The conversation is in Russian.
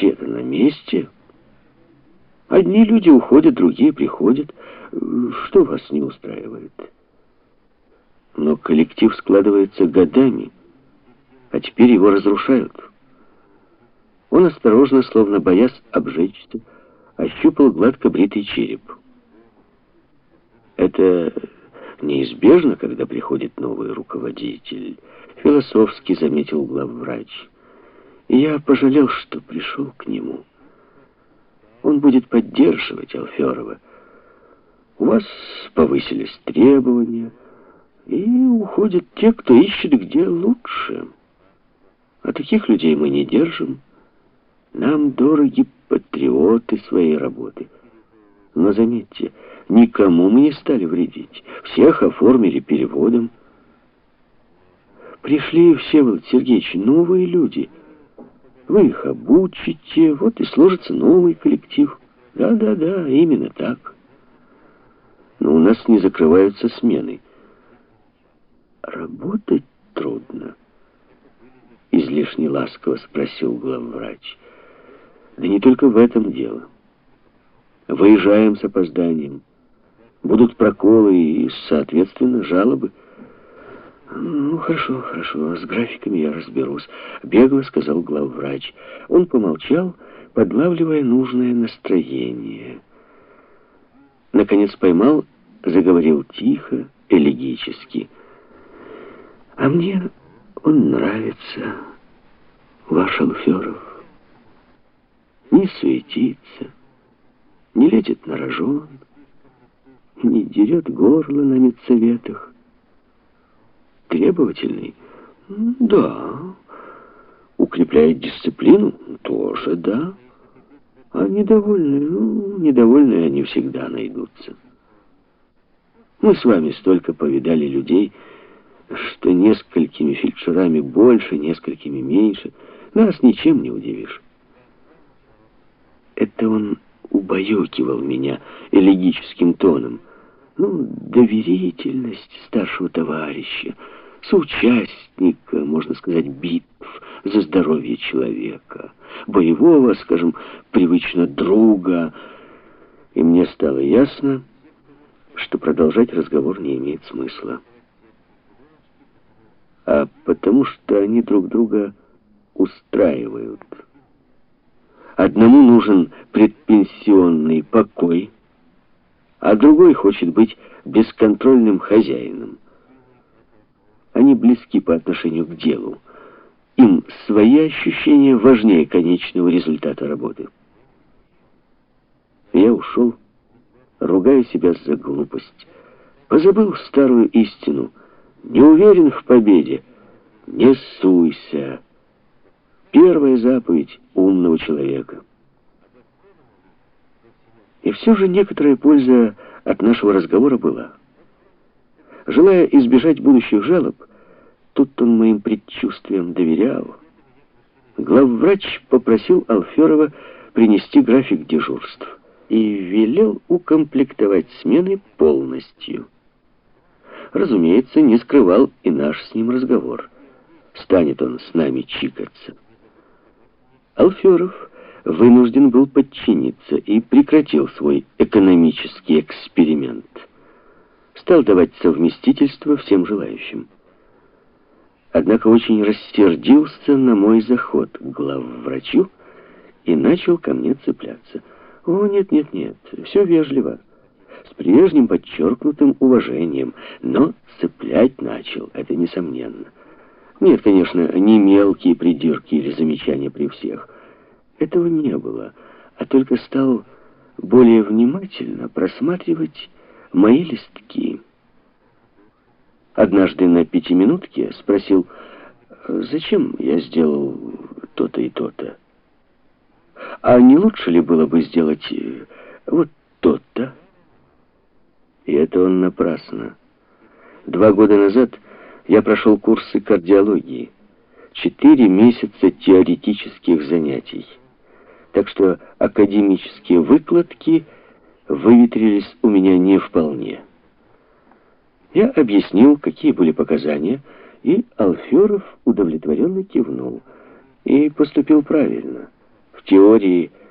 все-то на месте. Одни люди уходят, другие приходят. Что вас не устраивает? Но коллектив складывается годами, а теперь его разрушают. Он осторожно, словно боясь обжечься, ощупал гладко бритый череп. Это неизбежно, когда приходит новый руководитель, философски заметил главврач. И я пожалел, что пришел к нему. Он будет поддерживать Алферова. У вас повысились требования, и уходят те, кто ищет где лучше. А таких людей мы не держим. Нам дороги патриоты своей работы. Но заметьте, никому мы не стали вредить. Всех оформили переводом. Пришли, Всеволод Сергеевич, новые люди. Вы их обучите, вот и сложится новый коллектив. Да, именно так. Но у нас не закрываются смены. Работать трудно. Излишне ласково спросил главврач. Да не только в этом дело. Выезжаем с опозданием. Будут проколы и, соответственно, жалобы. Ну, хорошо, с графиками я разберусь, бегло сказал главврач. Он помолчал, подлавливая нужное настроение. Наконец поймал, заговорил тихо, элегически. А мне он нравится, ваш Алферов. Не суетится, не лезет на рожон, не дерет горло на медсоветах. Требовательный? Да. Укрепляет дисциплину? Тоже да. А недовольные? Недовольные они всегда найдутся. Мы с вами столько повидали людей, что несколькими фельдшерами больше, несколькими меньше. Нас ничем не удивишь. Это он убаюкивал меня элегическим тоном. Доверительность старшего товарища, соучастника, можно сказать, битв за здоровье человека, боевого, скажем, привычно друга. И мне стало ясно, что продолжать разговор не имеет смысла. А потому что они друг друга устраивают. Одному нужен предпенсионный покой, а другой хочет быть бесконтрольным хозяином. Они близки по отношению к делу. Им свои ощущения важнее конечного результата работы. Я ушел, ругая себя за глупость. Позабыл старую истину. Не уверен в победе. Не суйся. Первая заповедь умного человека. И все же некоторая польза от нашего разговора была. Желая избежать будущих жалоб, тут он моим предчувствиям доверял. Главврач попросил Алферова принести график дежурств и велел укомплектовать смены полностью. Разумеется, не скрывал и наш с ним разговор. Станет он с нами чикаться. Алферов вынужден был подчиниться и прекратил свой экономический эксперимент. Стал давать совместительство всем желающим. Однако очень рассердился на мой заход к главврачу и начал ко мне цепляться. О, нет, все вежливо, с прежним подчеркнутым уважением, но цеплять начал, это несомненно. Нет, конечно, не мелкие придирки или замечания при всех. Этого не было, а только стал более внимательно просматривать мои листки. Однажды на 5-минутке спросил, зачем я сделал то-то и то-то. А не лучше ли было бы сделать вот то-то? И это он напрасно. 2 года назад я прошел курсы кардиологии. 4 месяца теоретических занятий. Так что академические выкладки выветрились у меня не вполне. Я объяснил, какие были показания, и Алферов удовлетворенно кивнул. И поступил правильно. В В теории